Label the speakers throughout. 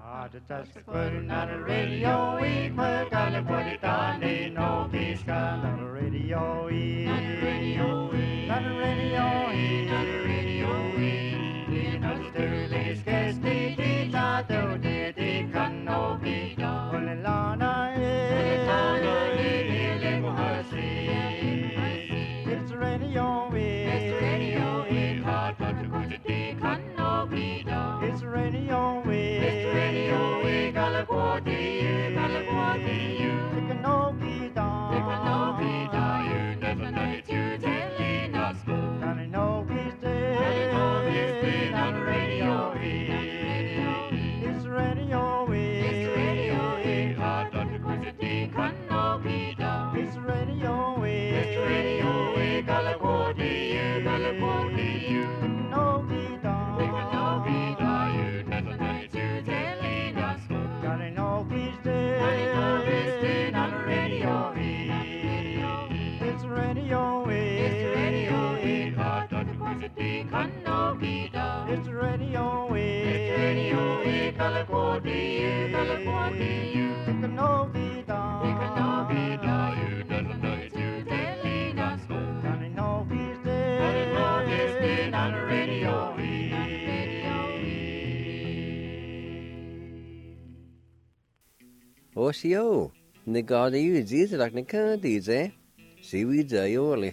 Speaker 1: Just putting on the radio, we put on the put it on, ain't no peace on the radio, on the radio, on the radio, on the radio, in the sterling scarce the ta do the can no be done. Only lana it's the radio, it's the radio, hard but to go to the can no be done. It's the radio, it's the radio, Galaguati, you. It can no be done. It can no be done. You never know it, you telling us. Can it no be dead? Can it no be dead on the radio? It's the radio, it's the radio, hard but to go to the can no be done. It's the radio, it's the radio, Galaguati, you. It can no be done. It can no be done. You never know it, you telling us. Can it no be dead? Can it no be dead on the radio? It's the radio, it's the radio, hard but to go to the can no be done. It's the radio, it's the radio, Galaguati, you. It can no be done. It can no be done. You never know it, you telling us. Can it no be dead? Can it no be dead on the radio?
Speaker 2: Osio, the god you is like the candies, eh? See we jayoli.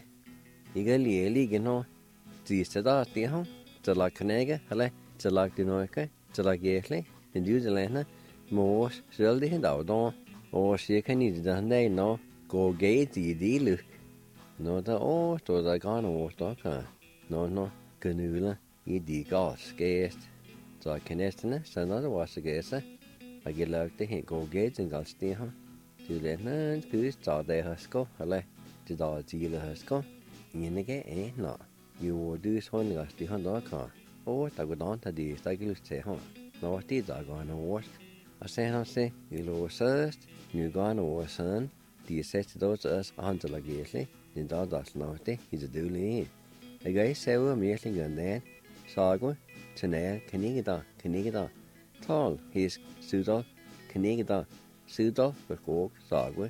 Speaker 2: Igali eligano. Zista da stiho. To like Canega, hele, to like the Noika, to like Yesli, and New Zealand, Morse, Sheldy and Outdoor, or she can eat the day no, go gate the deal. No, the oh, to the gun or stock, no, canula, eat the gods, scarce. So I can estimate, another was a guess. I get like to hit go gates and got stay home. To let none goose saw their husko, hele, to the deal husko. In the gate, eh, no. You will do one got the $100 or I would on to the cycle stay home. No, what did I go on a wash? I say, you lower first, you gone over son, the assessed those us until like yearly, the dog does not he's a dooley. A guy say, we're merely gun then. Sago, Chanel, Canigada, tall, his pseudo, Canigada, pseudo, but walk, Sago.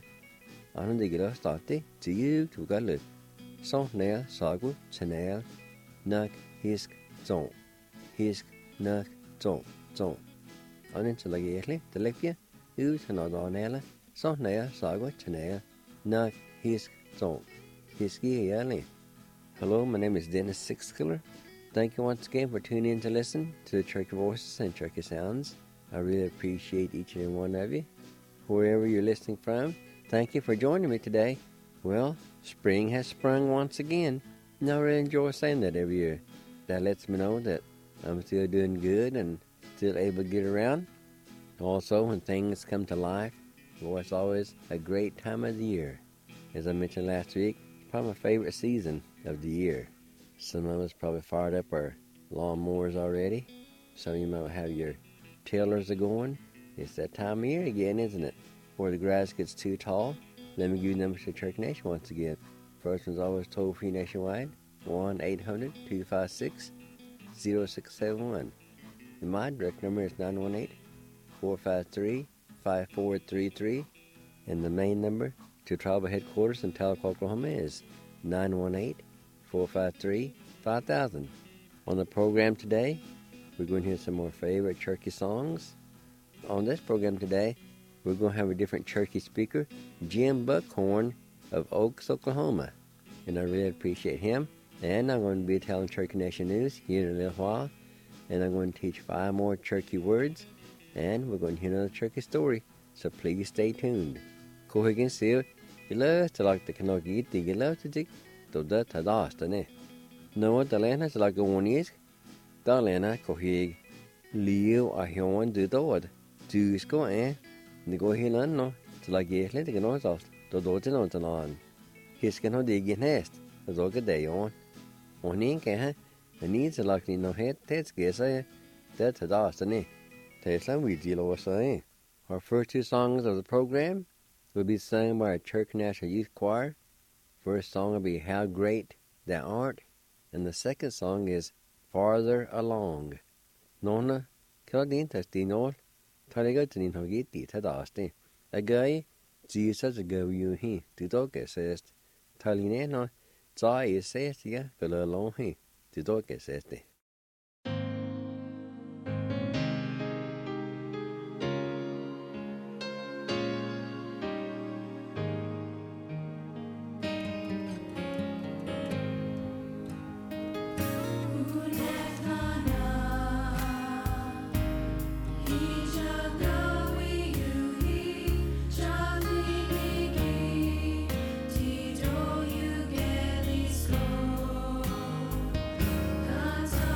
Speaker 2: I don't think it started to you to get it. So nail, Sago, Chanel, Nuck, Hisk, Zone. Hisk, Nuck, Zone. Until like yearly, the lepia, use another nail, so nail, Sago, Chanel, Nuck, Hisk, Zone. Hisky yearly. Hello, my name is Dennis Sixkiller. Thank you once again for tuning in to listen to the Turkey Voices and Turkey Sounds. I really appreciate each and every one of you. Wherever you're listening from, thank you for joining me today. Well, spring has sprung once again, and I really enjoy saying that every year. That lets me know that I'm still doing good and still able to get around. Also, when things come to life, well, it's always a great time of the year. As I mentioned last week, it's probably my favorite season of the year. Some of us probably fired up our lawnmowers already. Some of you might have your tillers going. It's that time of year again, isn't it? Before the grass gets too tall. Let me give you numbers to Turkey Nation once again. First one's always toll-free nationwide, 1-800-256-0671. And my direct number is 918-453-5433. And the main number to tribal headquarters in Tahlequah, Oklahoma is 918-453-5000. On the program today, we're going to hear some more favorite Cherokee songs. On this program today, we're going to have a different Cherokee speaker, Jim Buckhorn of Oaks, Oklahoma. And I really appreciate him. And I'm going to be telling Cherokee Nation News here in a little while. And I'm going to teach 5 more Cherokee words. And we're going to hear another Cherokee story. So please stay tuned. Go ahead and see you. You love to like the Kanoki, you love to dig. To the Tadastane. No, the land has like a 1 year. The land I go here. Leo, I hear one do the word. Jews go eh. The go here and no. To like yes, let the nose off. The daughter on the lawn. His can hold the again nest. The dog a day on. One ink eh. The needs are like no head. That's guess I. That's a Tadastane. Tesla, we deal over say. Our first 2 songs of the program will be sung by our Cherokee National Youth Choir. First song will be How Great Thou Art, and the second song is Farther Along. Nona, Claudine Tastinol, Taliga tinin hogi ti tadaste. Agai Jesus go you he to dog assist. Taline no za is says ya gala long he to dog assist.
Speaker 3: God's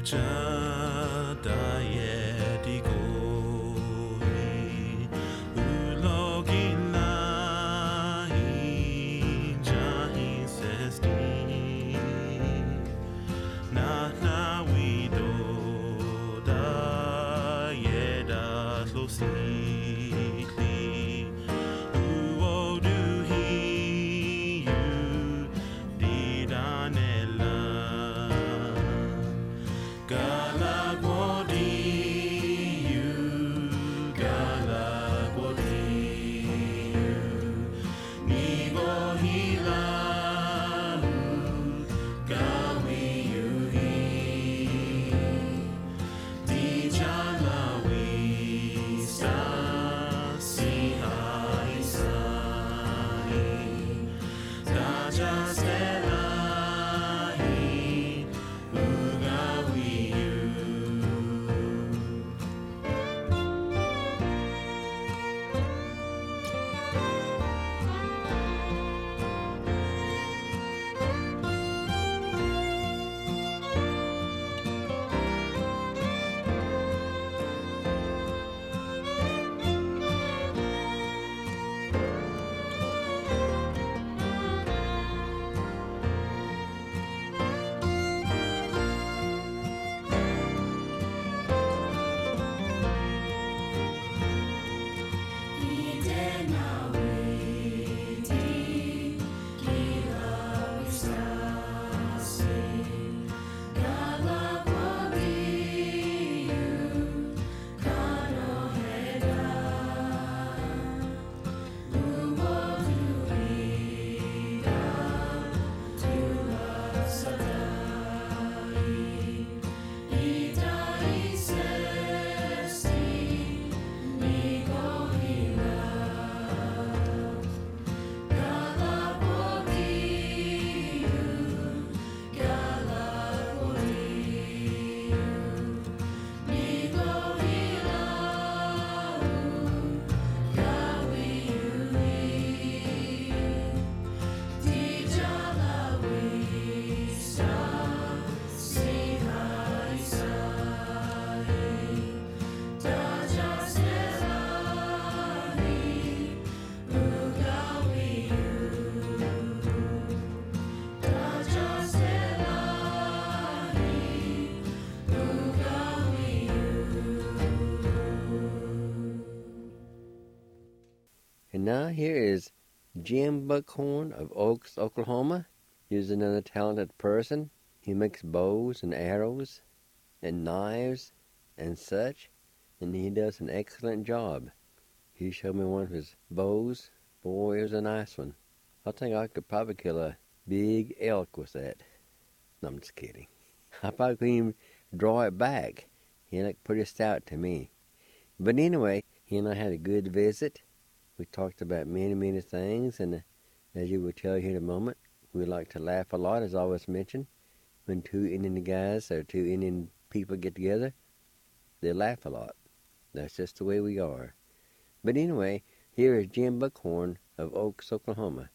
Speaker 2: And now here is Jim Buckhorn of Oaks, Oklahoma. He's another talented person. He makes bows and arrows and knives and such, and he does an excellent job. He showed me one of his bows. Boy, it was a nice one. I think I could probably kill a big elk with that. No, I'm just kidding. I probably couldn't even draw it back. He looked pretty stout to me. But anyway, he and I had a good visit. We talked about many things, and as you will tell here in a moment, we like to laugh a lot, as I always mentioned. When two Indian guys or two Indian people get together, they laugh a lot. That's just the way we are. But anyway, here is Jim Buckhorn of Oaks, Oklahoma.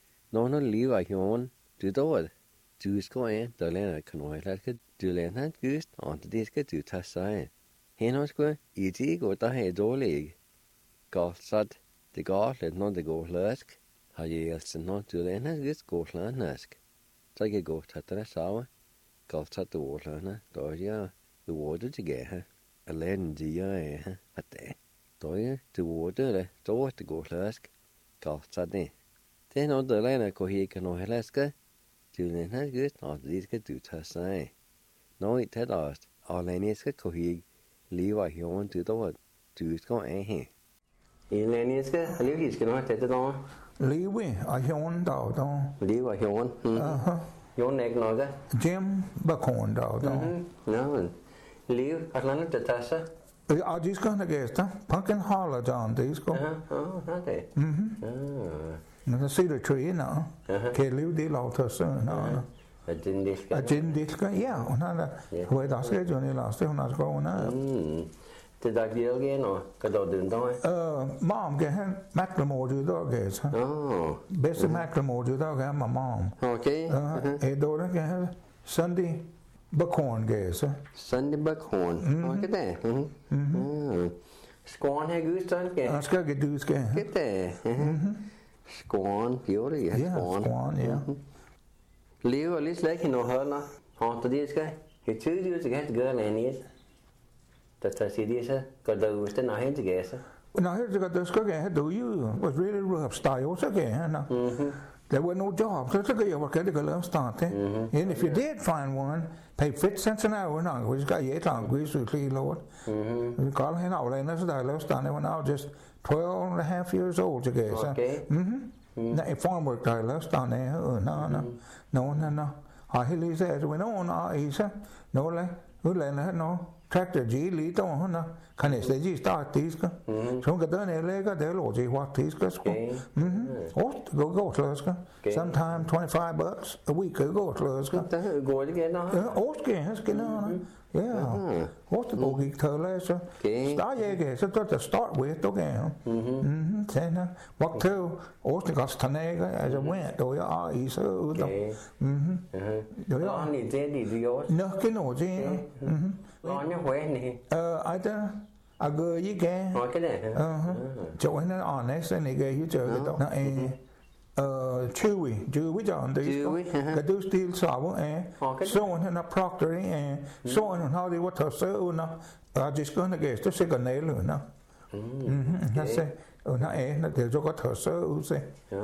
Speaker 2: Nå liv I hjon, du dår. Du skal en, da lena kanoilatka, du lena gust, ante de skal du ta seg. Henne skal I tid gå da he dårlig. Galsat, det galt når det går løsk. Har jeg elsen nå, du lena gust går løsk. Så jeg går tatt det samme. Galsat det går løna, da jeg det vårde til gære. Alene de jeg at det. Da jeg det vårde det, da det går løsk. Galsat det. Det nå det lena går jeg kanoilatka. Du lena gust, ante de skal du ta seg. Nå I tættast, alene skal gå jeg liv I hjon til da du skal her. Alene skal liv skal nå tætte da.
Speaker 3: Liv I hjon da.
Speaker 2: Liv I hjon. Hjon ikke noget.
Speaker 3: Jim Buckhorn da.
Speaker 2: Nå, liv at lande til tassa.
Speaker 3: Ja, de skal have gæster. Pumpkin Holler John, de skal.
Speaker 2: Okay.
Speaker 3: Man kan se det tree nå. Kan liv det lov til søn. Agin diska, ja, hun har hvor der skal jo ned last, hun har gået
Speaker 2: Det der giver igen og kan du den der?
Speaker 3: Mom kan have macklemore du der gæs. Bedste macklemore du der kan mom.
Speaker 2: Okay.
Speaker 3: Daughter kan have Sunday Buckhorn gæse.
Speaker 2: Sunday buckhorn. Look at that. Scorn her gud sådan kan.
Speaker 3: Jeg skal ikke du skal.
Speaker 2: Get that. Scorn, gjorde det, ja.
Speaker 3: Scorn, ja.
Speaker 2: Lever lidt slet ikke noget højner. Har du det skal? Det tydeligt til at gøre noget andet. Der tager sig det så. Går der ud til noget hen til gæse.
Speaker 3: Nej, det skal jeg do you. Was really rough style så kan jeg. There were no jobs. Så kan jeg work at the start. And if you did find one, pay 50 cents an hour now. We got yet long we so clean Lord. We call him out and så der lave stand when I was just 12 and a half years old to get. Na farm work der lave stand no. I he said we no isa no la udlandet no. Tractor G lidt over her, kan jeg slet ikke starte disker. Så hun kan døren er lækker, det er lov til at disker. Ost, gå sløsker. Sometime $25 a week, gå sløsker.
Speaker 2: Der går det igen,
Speaker 3: Ost, skal noget. Ja, ost, gå gik til at læse. Start jeg ikke, så der start with, okay. Tænker, what to, ost, godt tanækker, altså went, og jeg er i så ud.
Speaker 2: Nå, han er det, de gjorde.
Speaker 3: Nå, noget det.
Speaker 2: Nå, jeg hører
Speaker 3: Either I go you can.
Speaker 2: Okay there.
Speaker 3: Cho hende honest and ikke you jo det. Chewy John det. Kan du stille så så hende Proctor så hende how they what så under. Just gonna get to sikkert næle under. That's Når det er så godt så ud se.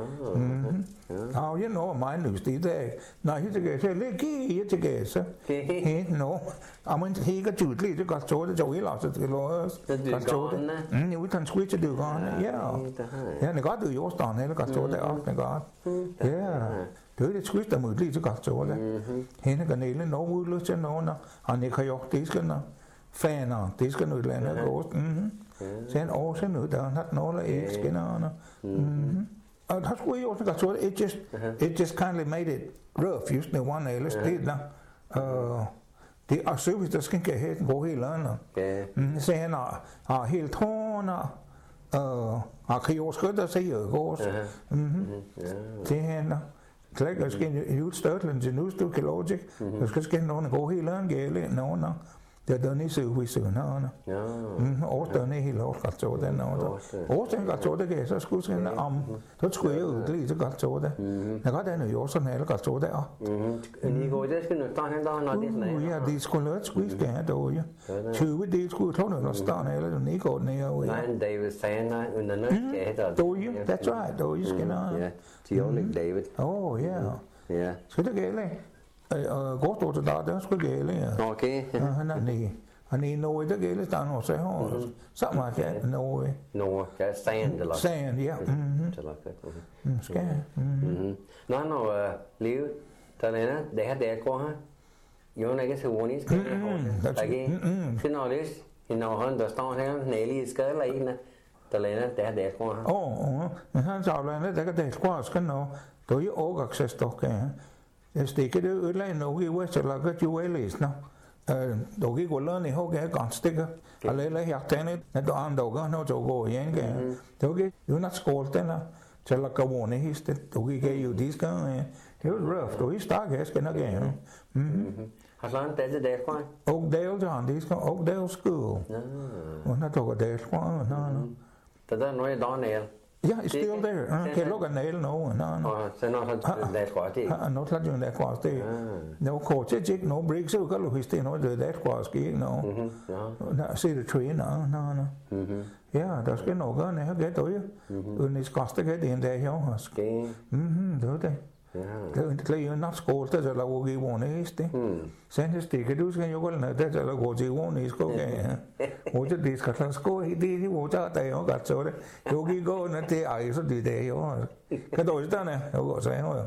Speaker 3: You know my news the day. Now he's a guy leggy it together. He no. I mean he got to leave the got to the wheel out the laws. Got to the. We can switch to gone. Yeah. Yeah, got to your stand and got to the off the god. Yeah. Det switch der mod lige så godt så det. Hende kan næle no udløse nogen. Han ikke har gjort det skal nå. Faner, det skal nu lande godt. Sen også nu der har noget ikke skinner. Og der skulle jo også godt it just kindly made it rough just the one ellers det der. Det er service der skal ikke have den gå helt andet. Så han har helt hårner. Og kan jo også der sige godt. Det han Klæk, jeg skal ud størtlen til nu, du kan logic. Jeg skal nogen gå helt andet gælde nogen. Det er den i søvisen her. Årstøren er helt godt så den og årstøren godt så det kan så skulle sådan om så skulle jeg ud lige så godt så det. Jeg godt den jo sådan eller godt så der.
Speaker 2: Ni går det skal nu stå hen der når det sådan.
Speaker 3: Ja, det skulle lidt squeeze gerne dog ja. 20 det skulle tro noget stå eller ni går ned og.
Speaker 2: Nej, David sagde under noget der.
Speaker 3: Dog ja, that's right. Dog I skal nå.
Speaker 2: Ja, de only David.
Speaker 3: Oh ja.
Speaker 2: Ja.
Speaker 3: Så det gælder. Godt stod til der skulle gælde, ja.
Speaker 2: Okay.
Speaker 3: Han er noget, der gælder, der er noget, så har sammen med det, noget.
Speaker 2: Noget, ja, sand, eller?
Speaker 3: Sand, ja. Skal jeg.
Speaker 2: Nå, liv, der lander, det her, der går her. Jo, når ikke så ordentligt, skal jeg have. Så når det er, når han der står her, nælig i skade, eller en, der lander, det her, der går her.
Speaker 3: Men han så lander, der kan det gå, skal nå. Det er jo overgangsstokke, ja. Jeg stikker det udlæg nok i West, eller gør jo ellers, nå. Dog ikke gå løn i hog, jeg godt stikker. Eller jeg tænker, når du andre når du går igen, ja. Dog ikke, jo not skål den her. Til at gå vågne histet, dog ikke jo de skal, det er jo rough, dog ikke stak, jeg skal nok igen.
Speaker 2: Har så han det der fra?
Speaker 3: Oakdale, John, de skal Oakdale School. Og når du går der fra,
Speaker 2: der er noget der nede.
Speaker 3: Yeah, it's still there. Can look at nail no.
Speaker 2: So no that's quite.
Speaker 3: No touch on that quite. No coach, no breaks. So got look still no that quite no. No see the tree no. Yeah, der skal nok gøre her get du. Und es kostet get in der her. Det. Det er jo not skål, der er lavet i vågne heste. Sen stikker du skal jo gå ned, der er lavet i vågne skål. Og det skal klare skål, det er jo der er jo godt så det. Jo gik gå ned til ej, så det er jo. Kan du ikke der? Jo går så her.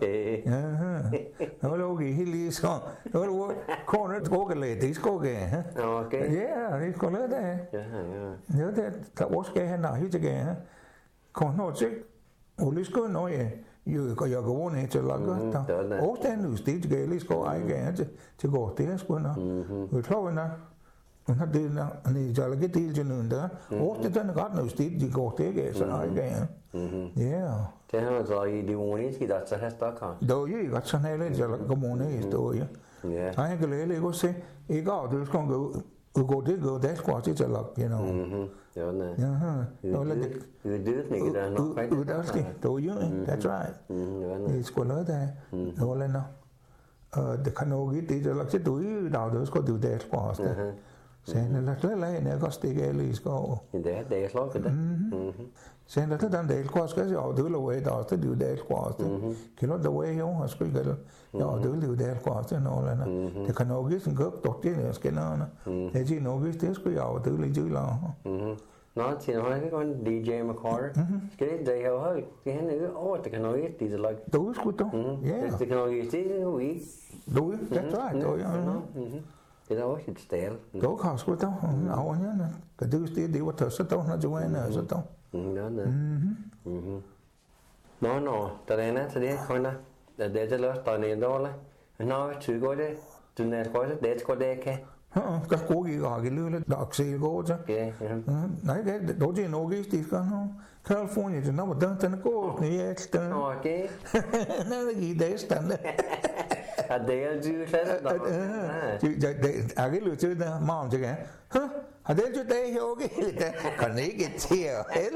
Speaker 3: Ja. Og lå i helt så. Og kornet går lidt, det skal gå. Okay. Ja, det skal lidt der. Ja. Det der også skal han have til gæ. Kornet til. Og lige skal nå ja. Jeg går ned til lager der. Og den usted gælde skal ej gerne til går det sgu nå. Vi tror na. Og det der, ni jeg lager det til nogen der. Og det den godt nu sted de går det gælde så ej gerne. Ja.
Speaker 2: Det har så i de voniske der så har stak her.
Speaker 3: Då er godt sådan hele jeg går ned i stå ja.
Speaker 2: Yeah.
Speaker 3: I can really go say, you go, there's going to go, that's what it's a lot, you know.
Speaker 2: Đó nè.
Speaker 3: You
Speaker 2: do it, nigga, đó nó phải.
Speaker 3: That's right. It's called that. Đó là nó. The canoe thì là cái túi đào đó có do that what. Sen là lấy này có stick Ellis có.
Speaker 2: Det slår för det.
Speaker 3: Sen là den del kvar ska jag då lo way då det do that kvar. Kilo the way jag har skulle gå. Ja, det do that kvar så nå là. Det kan nog gis en godt dog det ska nå. Det är nog gis det skulle jag då lite la.
Speaker 2: Nó thì nói cái con DJ McCarter. Cái đấy hầu hơi cái hắn nữa det kan nog gis det like.
Speaker 3: Då skulle då. Yeah.
Speaker 2: Det kan nog gis det vi.
Speaker 3: Då that's right. Då
Speaker 2: Det där var sitt ställ.
Speaker 3: Då kan skulle då. Ja, ja. Cái du det var så då nó ju är så då.
Speaker 2: Đó nè. Nó tại đây nè, tại đây coi nè, để cho lớp tàu này đó là, nó chữ coi đấy, từ này coi đấy, để coi đây cái.
Speaker 3: Các cô gì gọi cái lưỡi đọc xì cô chứ. Đấy cái đối với nó cái gì cả nó California thì nó một đơn tên cô này tên.
Speaker 2: Okay.
Speaker 3: Nó là gì đấy tên đấy.
Speaker 2: À đây chứ thế đó.
Speaker 3: Chứ cái lưỡi chứ đó mong chứ cái. À đây chứ đây hiểu cái còn này cái chiều hết.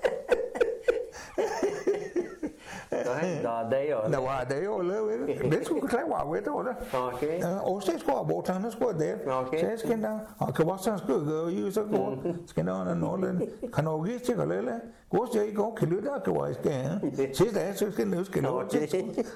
Speaker 2: Đó đây rồi.
Speaker 3: Đó là đây rồi lớn. Đấy cũng cái quả vậy thôi đó.
Speaker 2: Okay.
Speaker 3: Sẽ có bộ thằng nó có đấy. Sẽ cái đó. Cái bác sĩ cứ use cái cái đó nó lên. Khả năng ghi chứ cái lên. Có gì có cái lưỡi đó cái quả cái. Chỉ để cho cái lưỡi cái đó chứ.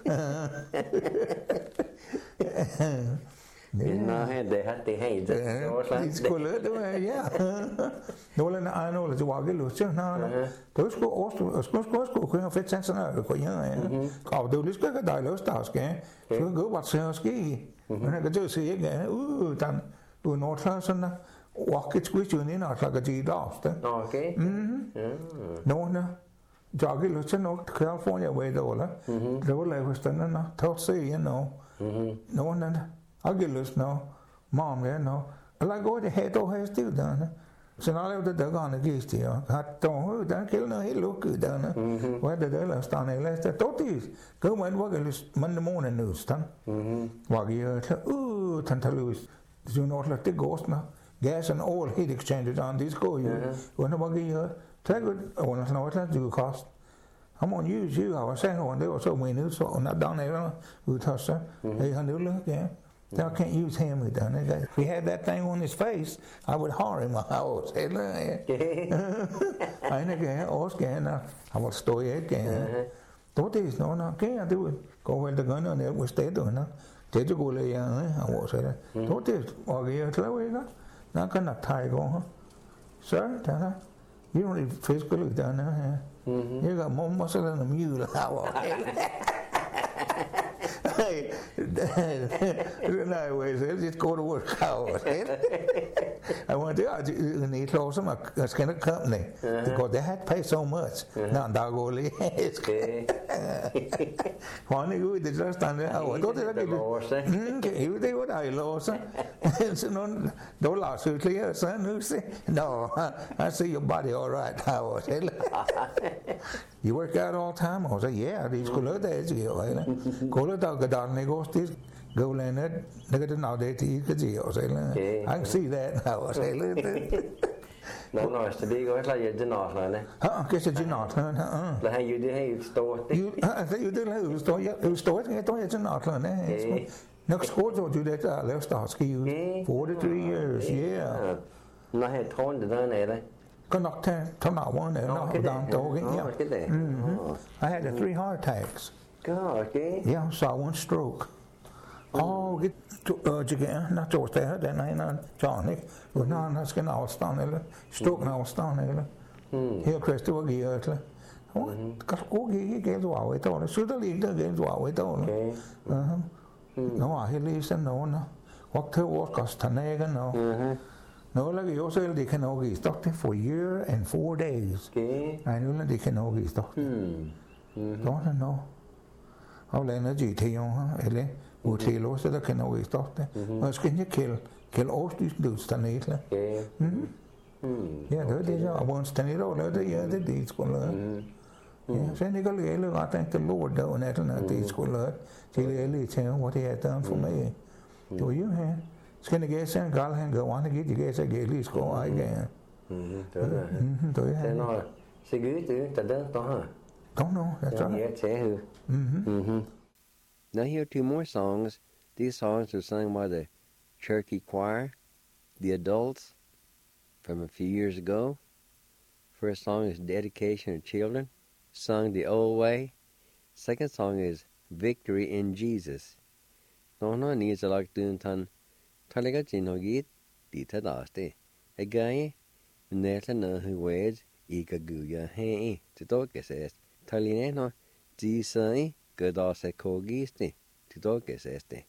Speaker 2: Nó hay để hát thì hay chứ.
Speaker 3: Có lưỡi đó yeah. Nó là ai nó là cho cái lưỡi chứ nó. Tôi có khuyên phết sáng sáng rồi có nhớ. Có đâu lưỡi cái đại lưỡi stars cái. Cứ gỡ bắt xe ski. Nó cái chơi xe cái. Tan nó ra sân đó. Walk it squeeze như nó là cái gì đó.
Speaker 2: Okay.
Speaker 3: Nó cho cái lưỡi nó California way đó là. Rồi lại Western nó thấu xe you know. Nó Agilus no, mom there no. I go to head to head still done. So now I the gone against you. Hat don't that kill no he look good done. Where the girl stand there last the totis. Go when work Monday morning news done. Wag you tantalus. You know like the ghost now. Gas and oil heat exchangers on this go you. When wag you take it I want to know what that do cost. I'm gonna use you. I was saying one day or so we knew so not down there. We touch that. Hey, I knew look yeah. I can't use him with that. If he had that thing on his face, I would hire him. I would say, I will store it again. Tốt is no, cái anh tôi có về từ cái này cũng stay rồi nó, thế cho cô lấy ấy, I will say that. Tốt is, ở cái thế vậy đó, nó cái nạp thai con hả? Sir, thế đó, you don't need physical done nữa ha. You got more muscle than a mule. No way, just go to work out. I went there, and he closed them a kind of company because they had to pay so much. Now, Dagoli. One you did just stand there. I thought they were I lost. Don't last you clear, son. No, I see your body all right. You work out all the time? I was like, yeah, these color days. Color dog, the dog, they go still. Go lên hết, nó cái nào để thì cái gì họ sẽ là, I can see that now, sẽ lên.
Speaker 2: Nó nói sẽ đi có là gì nọ rồi nè.
Speaker 3: Cái gì nọ hơn hả?
Speaker 2: Là hay you store.
Speaker 3: You do là you store cái tôi gì nọ rồi nè. Nó score cho you that left start ski 43 years, yeah.
Speaker 2: Nó hay thôn từ đó này đấy.
Speaker 3: Có nọ thế, thằng nào muốn này nó down to cái yeah. I had 3 heart attacks.
Speaker 2: Okay.
Speaker 3: Yeah, so I one stroke. Cái nó chỗ thế hết này nó chọn đấy, rồi nó cái nào stan này, stroke nào stan này, hiểu Christว่ากี่เลยก็กูcáiตัวvậy thôi, suốt đời liền cáiตัวvậy thôi, nó à hay lý sinh nó, hoặc thứ what cost thằng này cái nó là cái số là đi cái nó cái stock for a year and 4 days, ai nữa là đi cái nó cái stock, đó là nó, họ lại nó chỉ theo ha, ấy och till oss det kan nog starta. Man ska inte kill oss du stannar inte. Ja, det är jag var stannar då det det skulle. Ja, sen det går det att inte lord då när det skulle. Till det lite vad det är done för mig. To you he. Skin ge sen gal hen go wan ge se ge lis ko ai ge.
Speaker 2: To you. Thế nó sẽ gửi từ từ đó to hả?
Speaker 3: Don't know. That's right.
Speaker 2: Yeah, sẽ hư. Now here are two more songs. These songs were sung by the Cherokee Choir, the adults, from a few years ago. First song is Dedication of Children, sung the old way. Second song is Victory in Jesus. Nó needs a like doing tan talaga jinogit di tadaste. Again, neta na who ways ikaguya he to talk says. Taline no jisai godase kogiste to talk este.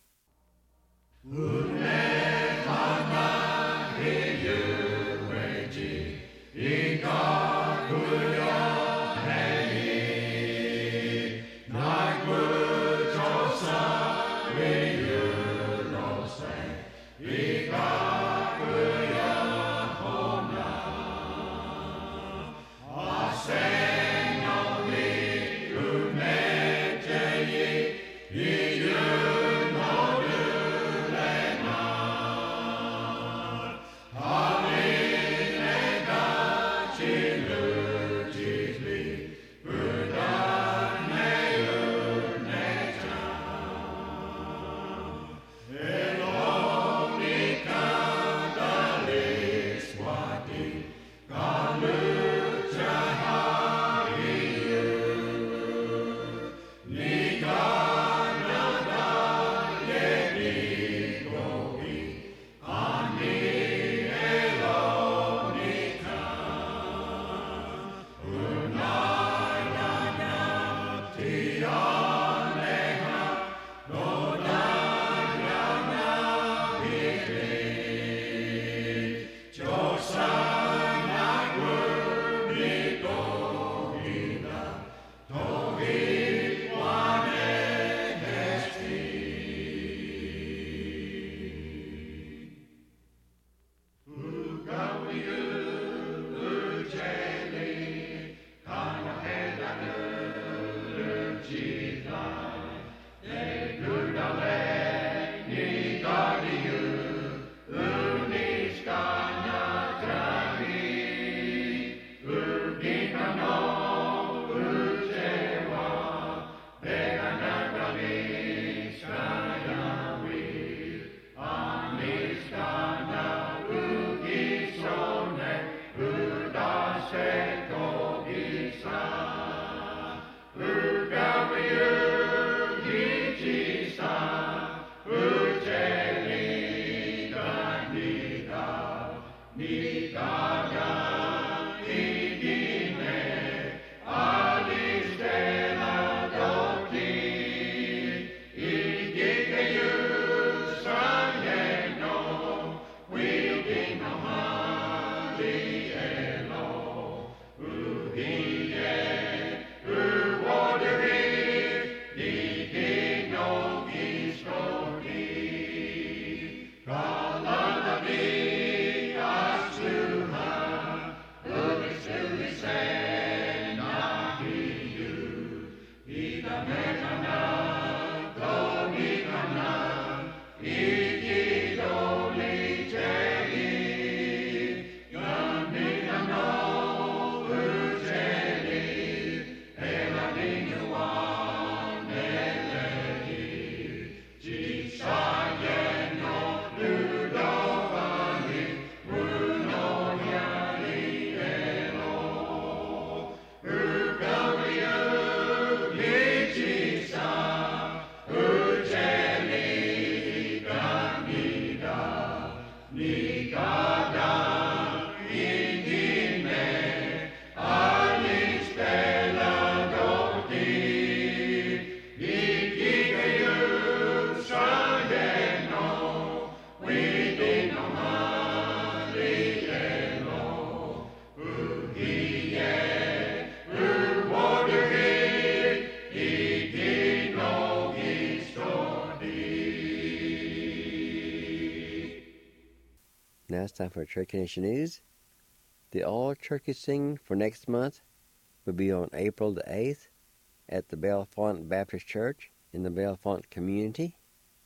Speaker 2: Now it's time for Cherokee Nation News. The All Cherokee Sing for next month will be on April the 8th at the Bellefonte Baptist Church in the Bellefonte community.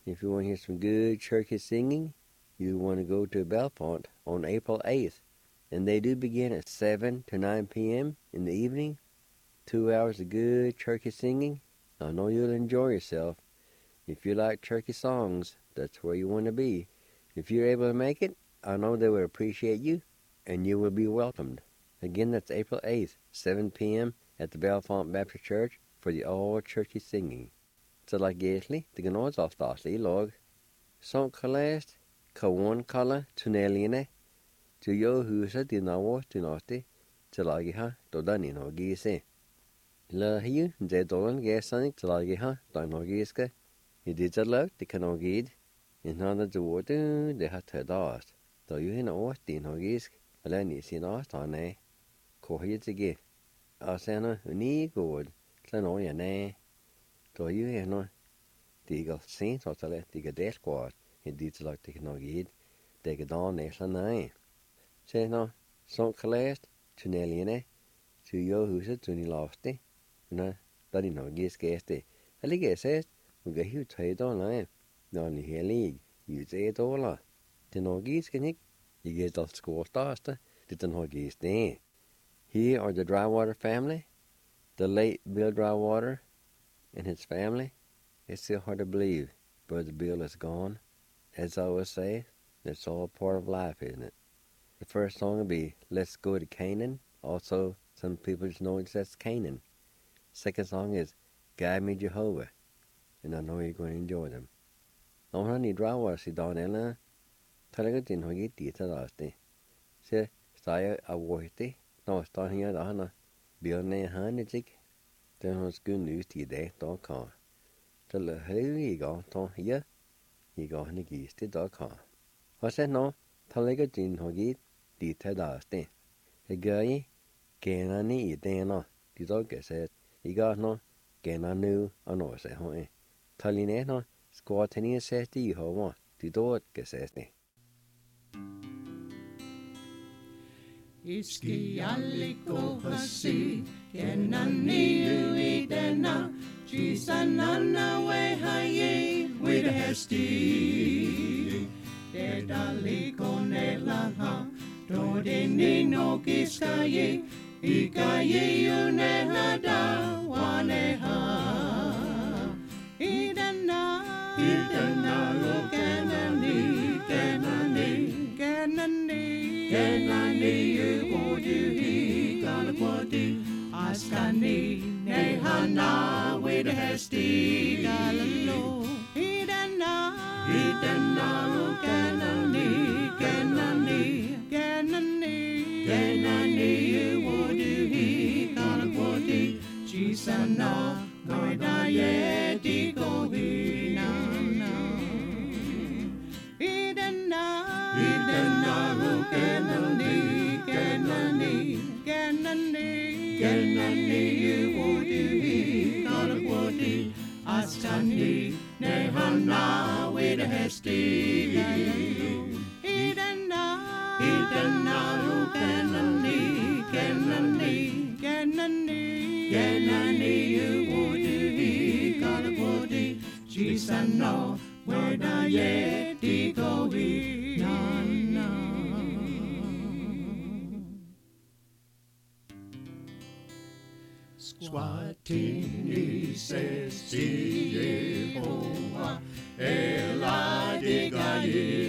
Speaker 2: If you want to hear some good churchy singing, you want to go to Bellefonte on April 8th. And they do begin at 7 to 9 p.m. in the evening. 2 hours of good churchy singing. I know you'll enjoy yourself. If you like churchy songs, that's where you want to be. If you're able to make it, I know they will appreciate you, and you will be welcomed. Again, that's April 8th, 7 p.m. at the Bellefonte Baptist Church for the all-churchy singing. Så la gætlig, det kan også afstartelig i lag. Som kalest, kawan kalla tunnelene, til jo huset din av til nåti, til lagi ha, då den i nogi se. La hiu, det dolan gæsanik til lagi ha, da nogi iske. I dit at lag, det kan nogi id. I nana du det har tødast. Da jo henne åt din nogi isk, eller ni sin avstane. Kohit sige. Asana, ni god, til noja ne. Da jo henne, det går sent og til det går delkvart. I dit at lag, det kan nogi id. Det går dan esla nei. Se nå, som kalest, tunnelene, til jo huset til ni lavste. Nå, da de nogi iske. Eller gæsest, og ga hiu $3. Når ni helig, $1. Det nogi iske nik, I gæs dal skorstaste, det den nogi iske. Here are the Drywater family, the late Bill Drywater and his family. It's still hard to believe Brother Bill is gone. As I always say, it's all part of life, isn't it? The first song will be Let's Go to Canaan. Also, some people just know it says Canaan. Second song is Guide Me Jehovah. And I know you're going to enjoy them. Om han I Drywater si dan eller, talaga din hogi dita daste. Se, staya awohti, no sta hiya dana, bilne hanijik, den hos gun ut I det da ka. Til høy I ga ta hiya, I ga henne gisti da ka. Og se nå, talaga din hogi dita daste. Jeg gør I, genani I dena, de dogge set, I ga nå, genanu og nå se høy. Taline nå, skåtene set I hova, de dogge set.
Speaker 1: Iski alliko hasi, kenani I dena, jisanana we haye, with a hesti. Dedaliko nelaha, dodini no kiskaye, ikaye yunehada, waneha. Idana, lo kenani, uodi galakwadi, askani, nehana, with a hesti, galalo. Idana, lo kenani, uodi galakwadi, jisana, noidaye di gohi na. Idana, lo kenani, uodi galakwadi, askani, nehana, with a hesti. Idana, lo kenani, uodi galakwadi, jisana, noidaye di gohi na. Swatini says Jehovah, Eladiga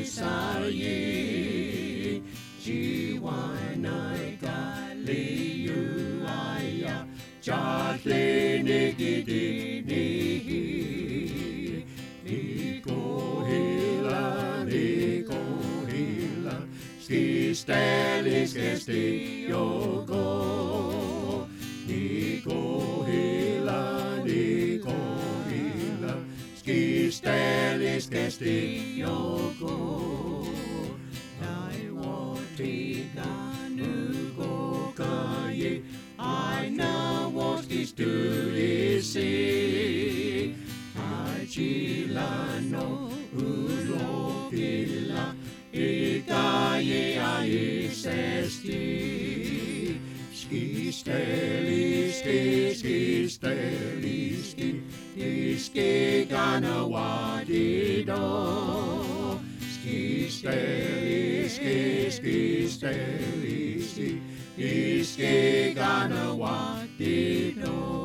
Speaker 1: Yisaye, Jiwana Galiu Aya, Jatli Nikidi Niko Hila, Skistelis Gesti Yogo. Niko hila, skistelis kesti joko. Daivotika nuko kaji, aina voskis tylisi. Ajila no ulokilla, ikaji aisesti. Skisteliski, gonna waddy do. Ski steli, ski steli, ski gonna waddy do.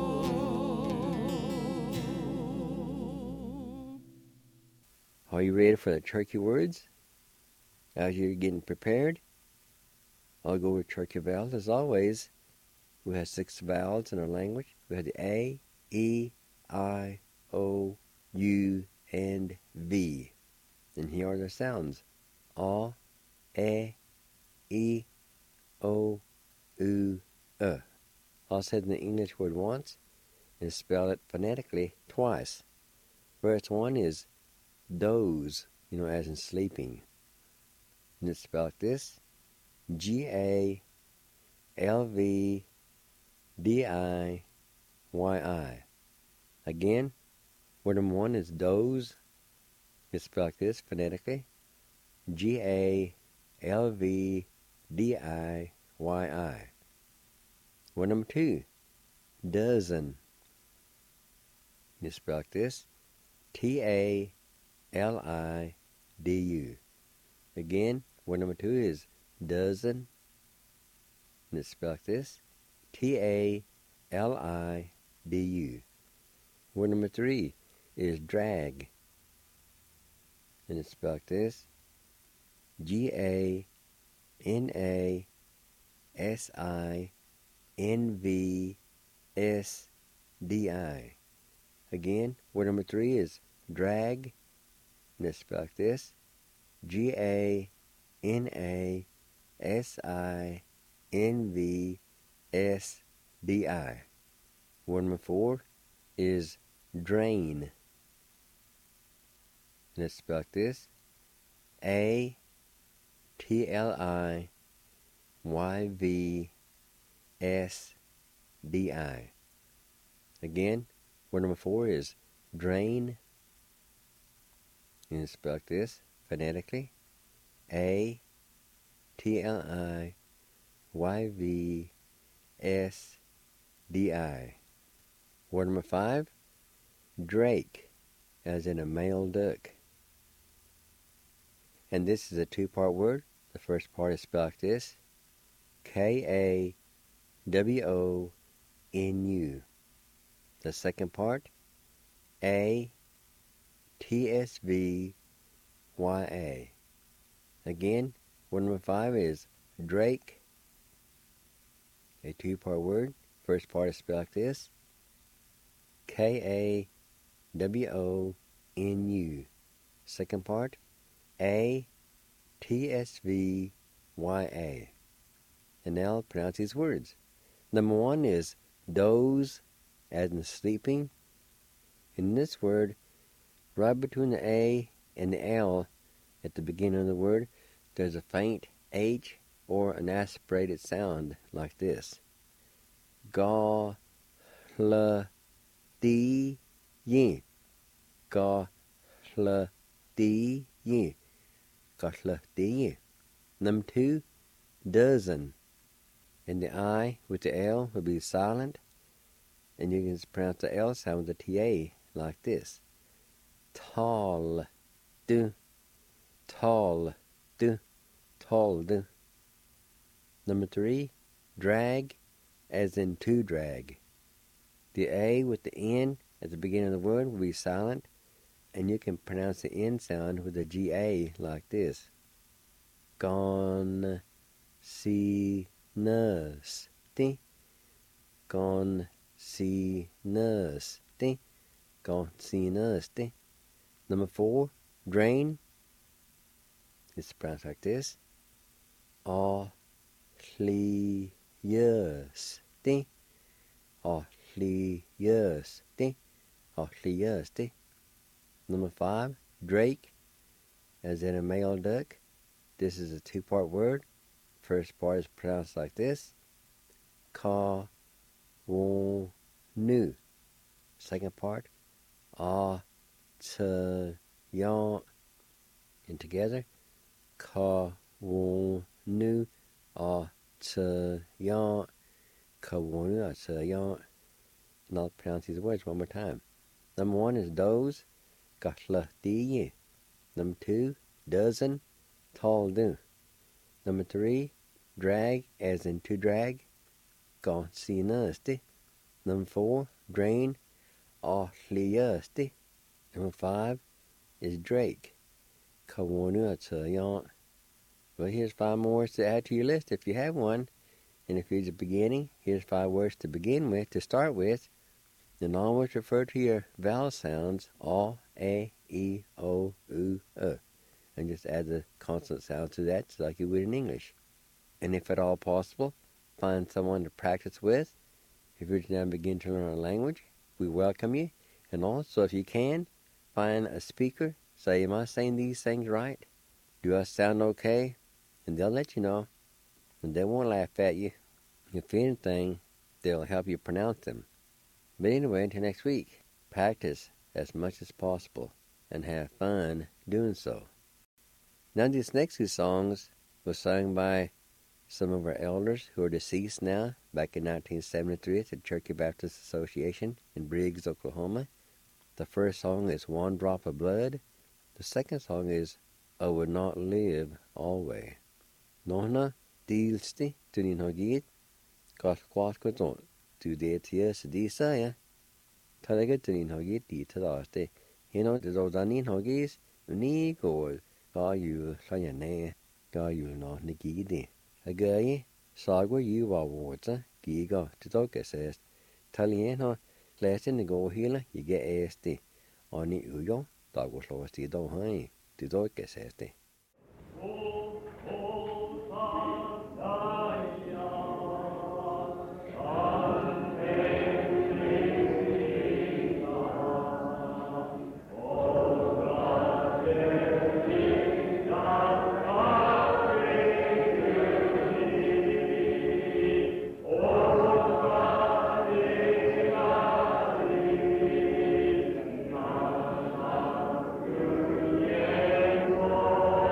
Speaker 2: Are you ready for the turkey words? As you're getting prepared, I'll go with turkey vowels as always. We have 6 vowels in our language. We have the A, E, I, O, U, and V. And here are the sounds. A, E, O, U, I'll say the English word once and spell it phonetically twice. First one is doze, as in sleeping. And it's spelled like this: Galvdiyi. Again, word number 1 is doze. It's spelled like this phonetically: Galvdiyi. Word number 2, dozen. It's spelled like this: Talidu. Again, word number 2 is dozen. And it's spelled like this: Talidu. Word number 3 is drag. And it's spelled like this: Ganasindvi. Again, word number 3 is drag. And it's spelled like this: Ganasindvi. Word number 4 is drain. And it's spelled like this: AtliYvsdi. Again, word number 4 is drain. And it's spelled like this phonetically: AtliYvsdi. Word number 5, drake, as in a male duck. And this is a 2-part word. The first part is spelled like this: Kawonu. The second part, Atsvya. Again, word number 5 is drake, a 2-part word. First part is spelled like this: Kawonu. Second part, Atsvya. And now pronounce these words. Number 1 is doze, as in sleeping. In this word, right between the A and the L at the beginning of the word, there's a faint H or an aspirated sound like this: Ga-la-di-yin. Ga-la-di-yin. Ga-la-di-yin. Number 2, dozen. And the I with the L will be silent. And you can pronounce the L sound with the TA like this: Tall. Du. Tall. Du. Tall. Du. Number 3, drag, as in to drag. The A with the N at the beginning of the word will be silent, and you can pronounce the N sound with the GA like this: Gone. See. Nurse. Gone. See. Nurse. Gone. See. Nurse. Number 4, drain. It's pronounced like this: Ahlius. Ahlius. Ahlius. Number 5, drake, as in a male duck. This is a 2-part word. First part is pronounced like this: Kawonu. Second part, Atyan. And together, Kawonu. Atyan. Kawonu. Atyan. And I'll pronounce these words one more time. Number 1 is doze, Gatla D. Number 2, dozen, tall do. Number 3, drag as in to drag, gonsinasti. Number 4, drain, ahliasti. Number 5 is drake, kawonuatsayan. Well, here's 5 more words to add to your list if you have one. And if you're just beginning, here's 5 words to begin with, to start with. And always refer to your vowel sounds, a, e, o, u, and just add the consonant sound to that like you would in English. And if at all possible, find someone to practice with. If you're now beginning to learn a language, we welcome you. And also, if you can, find a speaker. Say, am I saying these things right? Do I sound okay? And they'll let you know. And they won't laugh at you. If anything, they'll help you pronounce them. But anyway, until next week, practice as much as possible and have fun doing so. Now, these next 2 songs were sung by some of our elders who are deceased now, back in 1973 at the Cherokee Baptist Association in Briggs, Oklahoma. The first song is One Drop of Blood. The second song is I Would Not Live Always. Nohna Dilsti Tunin Hogit Kasquasquaton to the Tias Disaya Talaga Tunin Hogit Ditadaste. The Zodanin Hogis Ni Gold Gayu Sayane Gayu no Nigidi. A guy Sagwa you are water Giga to Dokas Talieno less in the go healer you get ASD on the Uyo Dagos lost the Dohai to Dokas.
Speaker 1: Oh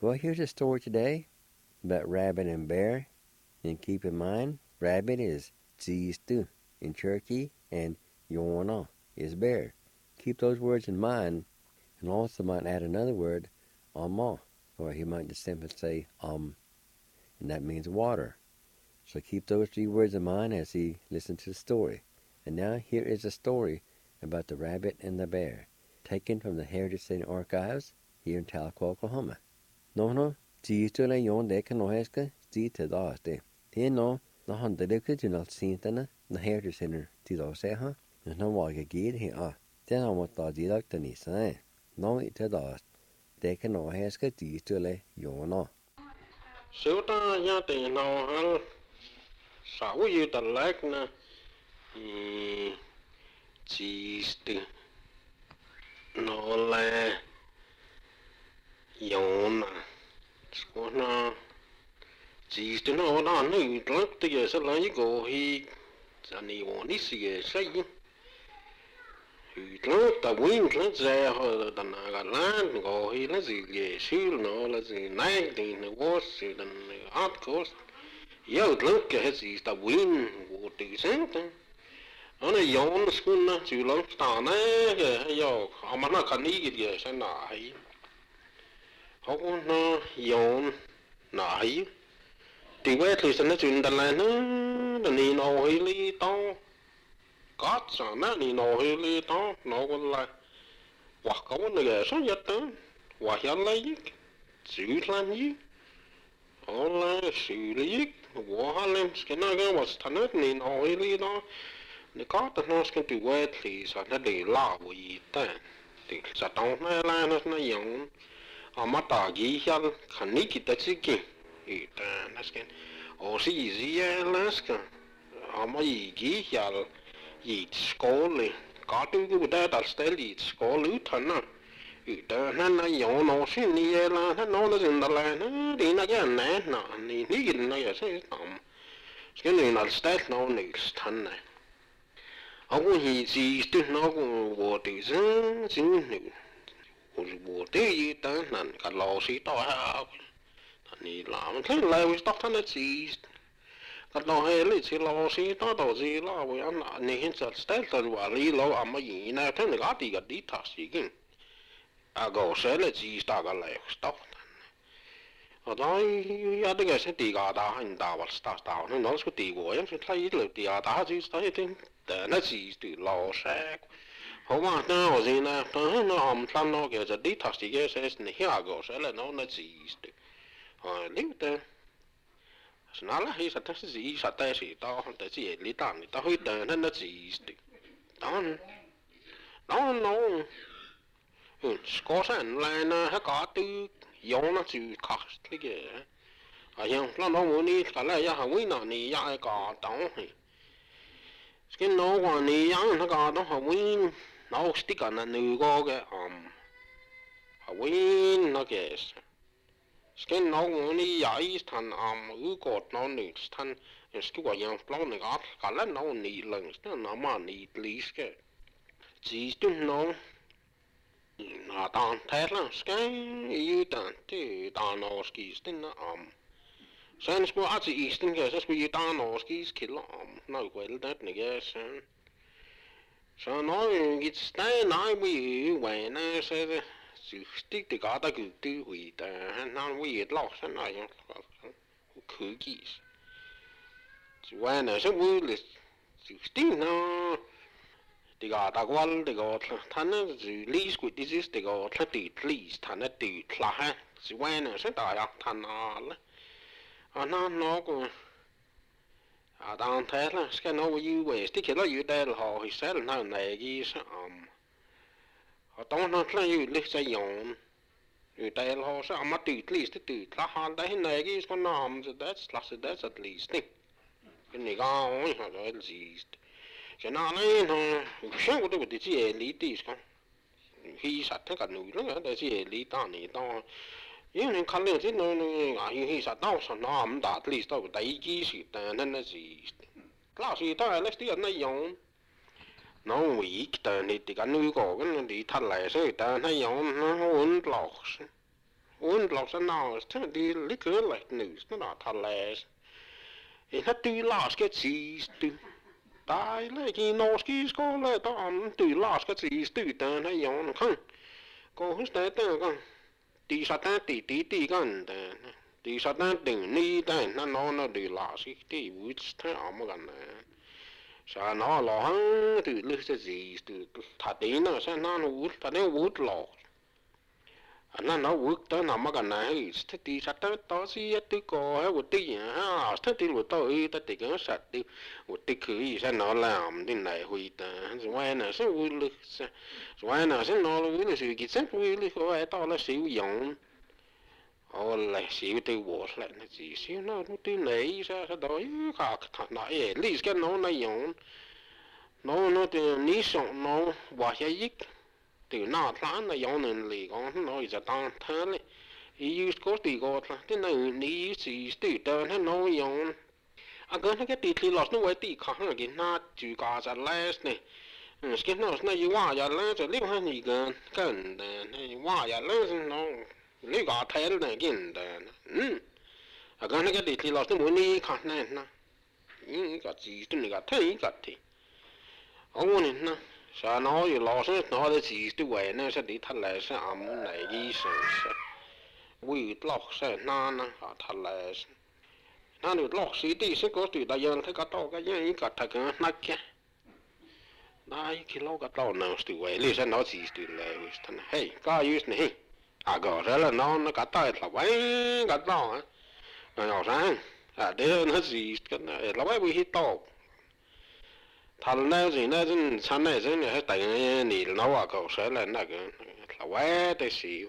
Speaker 2: Well, here's a story today about rabbit and bear. And keep in mind, rabbit is Zistu in Cherokee, and Yona is bear. Keep those words in mind, and also might add another word, Ama, or he might just simply say and that means water. So keep those 3 words in mind as he listens to the story. And now here is a story about the rabbit and the bear, taken from the Heritage Center Archives here in Tahlequah, Oklahoma. No, Zistu le yon de kanoheska, Zita daste. No han de que du not sintana, the Heritage Center Tidoseha, and no wag agid he then I want the didact and he say. No it dast. De kanoheska Zistu le yona.
Speaker 4: Sota yate no hal sao you the like na Zistu no le yona skona Zistu no na nu look to yes la you go he any one is say look the wind let's say the Nagaland go he let's see no let's see 19 was the hot coast you look at the wind what do you think on a yawn schooner too long star yo I'm not can eat yes and I how no yawn na the way to send it in the land the Nino Hilly town got some Nino Hilly town no one like walk on the gas on yet what you like Suitland you all Sulik Wallen skin again was Tannet Nino Hilly town the cart of North can do wet please on the day law we then the Saturn line is not young Amatagi Hill can nick it that's again. Nasken o si easy Alaska ama igi yal eat skole got to go that I'll still eat skole utana utana yon o si ni la no in the land in again na ni na yes skin in I'll start no next tan I want he sees to know what is in what you done and got lost it all ni làm thế là we stop thanh cheese cái đó hay là chỉ lo xí đó đâu gì lo we ăn ni hiện giờ style rồi và lý lo ăn mà gì nè thế này cái gì đi thắt gì kinh à go sẽ là cheese ta cái này stop ở đó ya đây cái sẽ đi cái đó hành đạo và start đạo nó nói cái đi của em sẽ thấy được đi cái đó chứ thấy thế để nó cheese từ lo sẽ không mà nó gì nè nó hầm thanh nó cái gì đi thắt gì cái sẽ này ya go sẽ là nó cheese live there. Snarler he's a taxi, he's a taxi, down the sea, lit on it, the hood and the cheese. Down. No. Scotch and liner have got to yawn to costly. I young plan no money, Kalaya, we not need I got down. Skin no one, young, I got on her wing, no stick on a new go a wing, no guess. Skin no money, I stand who got no needs, tan, and skill a young blowing out, Kala no need lungs, no man need least get. Cheese to know. Not on Tatlan, sky, you done too, down all skis, then Sans go at the eastern guess, as we down all skis kill no well that guess, so now it's staying I we when I said. To stick the God good do with and now we had lost and I cookies. So when I said well is 16 now the God wall the God Tanner the least with this is the God at least Tanner the Tlaha. So when I said I have Tanal and no go I don't tell us can over you way stick it you there how he said now naggies I don't know how you live say young. You tell how so I'm at least to do. La hand I naggy is gonna arms that's at least thing. Can you go on at least? So now I sure what with the elite is gone. He's at take a new look at the elite on it on. You know, Colin, you know, he's a thousand arm that at least over the easy and then the east. Class you tell let's do a young. No week, then it got new go and the Talas, then I yawn, one blocks. Und låt sig nå, så det er lidt ødelægt nu, så når der læs. En har du lasker tis, du. Der er ikke en norsk i skole, der om du lasker tis, du, den her jorden kan. Gå hos der gang. De sådan, de gang, de sådan, ni, den, når du lasker, det er uds, der om gang. Så når lå han, du lyst til tis, du. Tager det, og så når ud, der er ud lå. Anh nói quốc tới nằm ở gần này, thế thì sao tới đó xí tới có hay một tí à, thế thì một tôi tới thì cái sạch đi, một tí cứ sao nó làm thế này huy ta, ngoài nào sẽ vui lực, ngoài nào sẽ nó vui là sự kiện sẽ vui lực, ngoài đó là sử dụng, hoặc là sử từ bộ lại là gì xíu nó tí này sao sao đó khác thật nói, lý cái nó này dùng, nó thì ní sống nó bỏ cái từ nào tháng là do nên lì con nói giờ tăng thế này, ý có tỷ có là thế này ní chỉ từ từ thế nói dùng, à cái tỷ thì lót nó vậy tỷ khác là cái na chủ cả giờ less này, cái nó này qua giờ less rồi liệu hay gì gần này qua giờ less nó liệu cả thế này cái à cái tỷ thì lót nó muốn ní khác này na, cái gì tôi này cái thế cái thì, ông này na. Sao nói rồi lo sẽ nói là chỉ tôi về nó sẽ đi thật là sẽ ẩm này gì sẽ vui lọc sẽ na thật là na được lọc sĩ đi sẽ có từ đại dân thấy cái to cái gì cái thật cái nát kia đây khi lo cái to nào tôi về lý sẽ nói chỉ tôi là thằng hey cái gì này à gọi ra là nó cái to là vậy cái to á nó sang à để nó gì cái này là vậy bị to thằng này gì này chân chăn này chân này tại nỉ nó vào cầu sẽ là cái là quá để xíu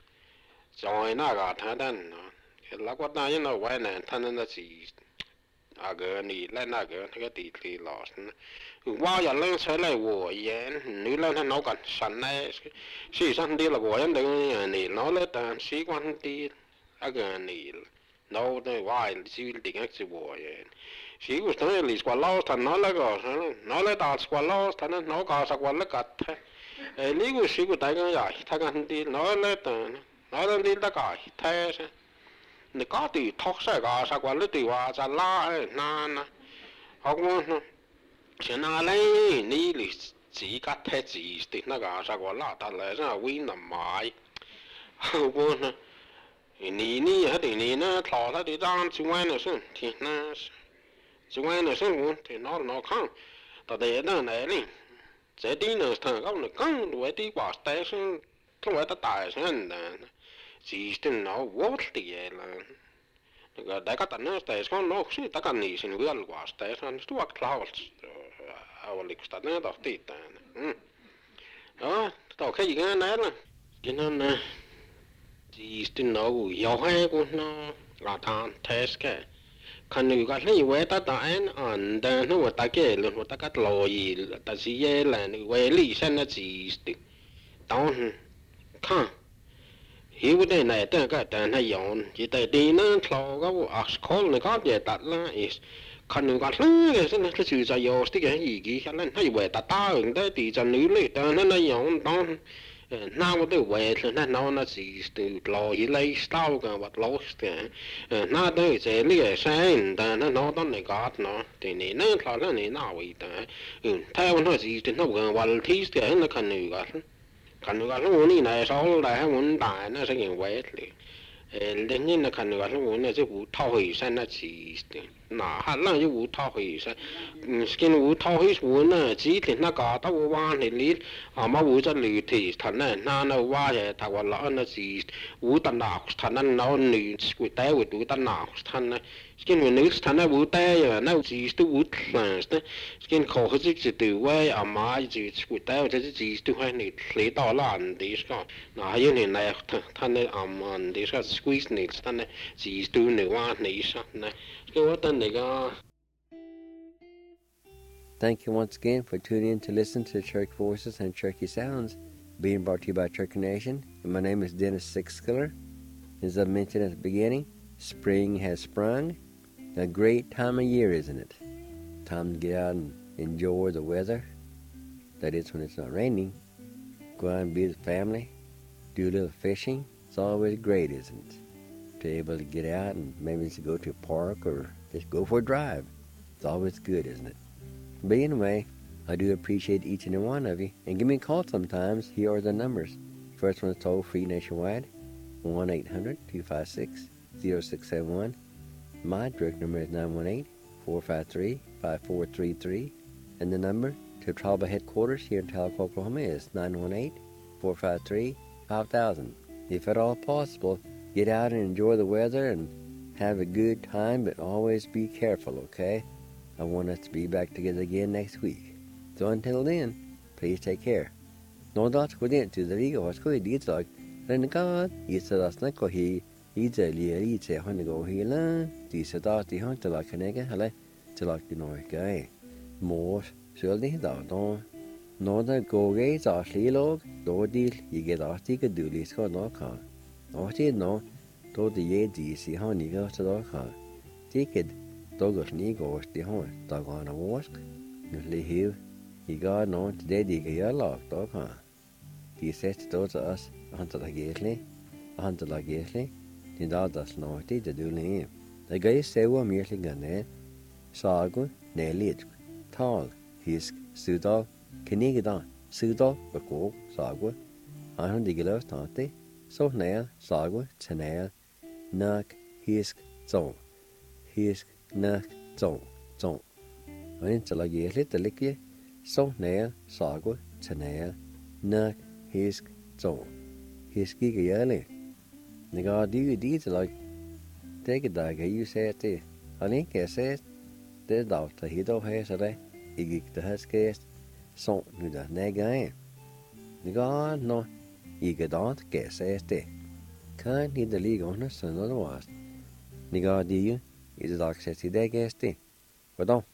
Speaker 4: rồi nó cả thằng đàn là quát này nó quá này thằng nó chỉ à cái nỉ lên cái tỷ lọt qua giờ lên sẽ là của yên nữ lên thằng nó còn sẵn này xí sẵn đi là của yên đừng nỉ nó lên tàn xí quan đi à cái nỉ nó đây qua xí định cái của yên sĩ của nó là quả lâu thằng nó là có nó là đào quả lâu thằng nó có sao quả là cắt thế lý của sĩ của đại cái gì thằng anh đi nó là nó là đi ta cái thế nó có thì thóc sẽ có sao quả là thì hoa ra lá na không chuyện nào lấy ní là chỉ cắt thế chỉ thì nó có sao quả là ta lại ra quy nằm mãi không ní hết thì ní nó thọ nó thì đang chung quanh nó xem thì nó chúng ai nói xem thì nó không, tại để nó này đi, sẽ đi nữa thằng các nó không đuổi đi qua station, không phải ta tài sản là, chỉ tin nó vô thì là, cái đại các nó station nó chỉ ta cần đi xin vừa qua station, stuart clouds, lịch sử nó đọc tí ta, đó, tao cái gì cái này là, cái nó chỉ tin nó yếu hay của nó là thằng test cái khăn người ta lấy về ta anh anh ta nó ta cái luôn ta cắt lòi ta chỉ về là về lý sinh là chỉ tao khăn hiểu cái này ta cái ta hay dùng chỉ tại đi nó thò cái call này có gì đặt là khăn người ta lấy cái sinh cái sự giải yếu cái gì cái lên hay về ta ứng tới thì cho nữ lấy ta nó dùng tao nào cái về thì nó chỉ từ lòi lấy sao cái vật lót cái nào đấy sẽ lấy sang ta nó này có nó thì này nó là nó này nào vậy ta theo nó chỉ thì nó gần vật thì cái nó cần người ta nó muốn này sao lại muốn đại nó sẽ nhận về lên như là cần người ta muốn là cái vụ thao hủy sang nó chỉ nào hát là cái vụ thao hủy sang cái vụ thao hủy muốn là chỉ thì nó có tao quan thì lý mà vụ cho lì thì thằng này nó qua thì thằng còn lỡ nó chỉ vụ tận nào thằng nó lì quỷ té quỷ tụi tận nào thằng này cái người nữ thằng này vụ té rồi nó chỉ tu vụ là cái khổ hết chỉ từ quay mà chỉ quỷ té rồi chỉ tu hay này lấy đó là anh đi sao nào như này thằng này anh đi sao squeeze này thằng này chỉ tu này qua này sao này cái what the nigga.
Speaker 2: Thank you once again for tuning in to listen to Cherokee Voices and Cherokee Sounds, being brought to you by Cherokee Nation. And my name is Dennis Sixskiller. As I mentioned at the beginning, spring has sprung. A great time of year, isn't it? Time to get out and enjoy the weather. That is when it's not raining. Go out and be with the family. Do a little fishing. It's always great, isn't it? To be able to get out and maybe to go to a park or just go for a drive. It's always good, isn't it? But anyway, I do appreciate each and every one of you. And give me a call sometimes. Here are the numbers. First one is toll free nationwide. 1-800-256-0671. My direct number is 918-453-5433. And the number to Tribal Headquarters here in Tahlequah, Oklahoma is 918-453-5000. If at all possible, get out and enjoy the weather and have a good time, but always be careful, okay? I want us to be back together again next week. So until then, please take care. Nå da skal det til det rige, og skal det dit lag. Renegad, I sætter snakker hi, I det lige til hånden går hele, de sætter de hånd til at knække, eller til at gnøge. Mors, så det der da. Når der går gæt så slilog, då del, I get også ikke dårlig skal nok ha. Og det nå, då det de sig hånd I går til at ha. Det kan dog snig går de hånd, der går en vorsk. Nu lige hæv, I går nå til det de kan gøre lag, dog ha. De sætter dog til os, han til at gæsle, de der snart det du lige. Der gør I sæver mærkeliggerne, sago, nællet, tal, hisk, sydal, kenigedal, sydal, begå, sago, han de gælder snart det, så nær, sago, tænær, nok, hisk, zong, nok, zong. Og indtil at gæsle, der ligger, så nær, sago, tænær, nok, hisk, zong. Hisk ikke jævlig. Det går dyrt til at det der kan I sige det. Og ikke kan sige det der der hedder her så det ikke der har skæst så nu der nægger af. Det går når I kan da kan sige det. Kan I der ligge under sådan noget var. Det går dyrt I det der sæt i det gæst det. Hvordan?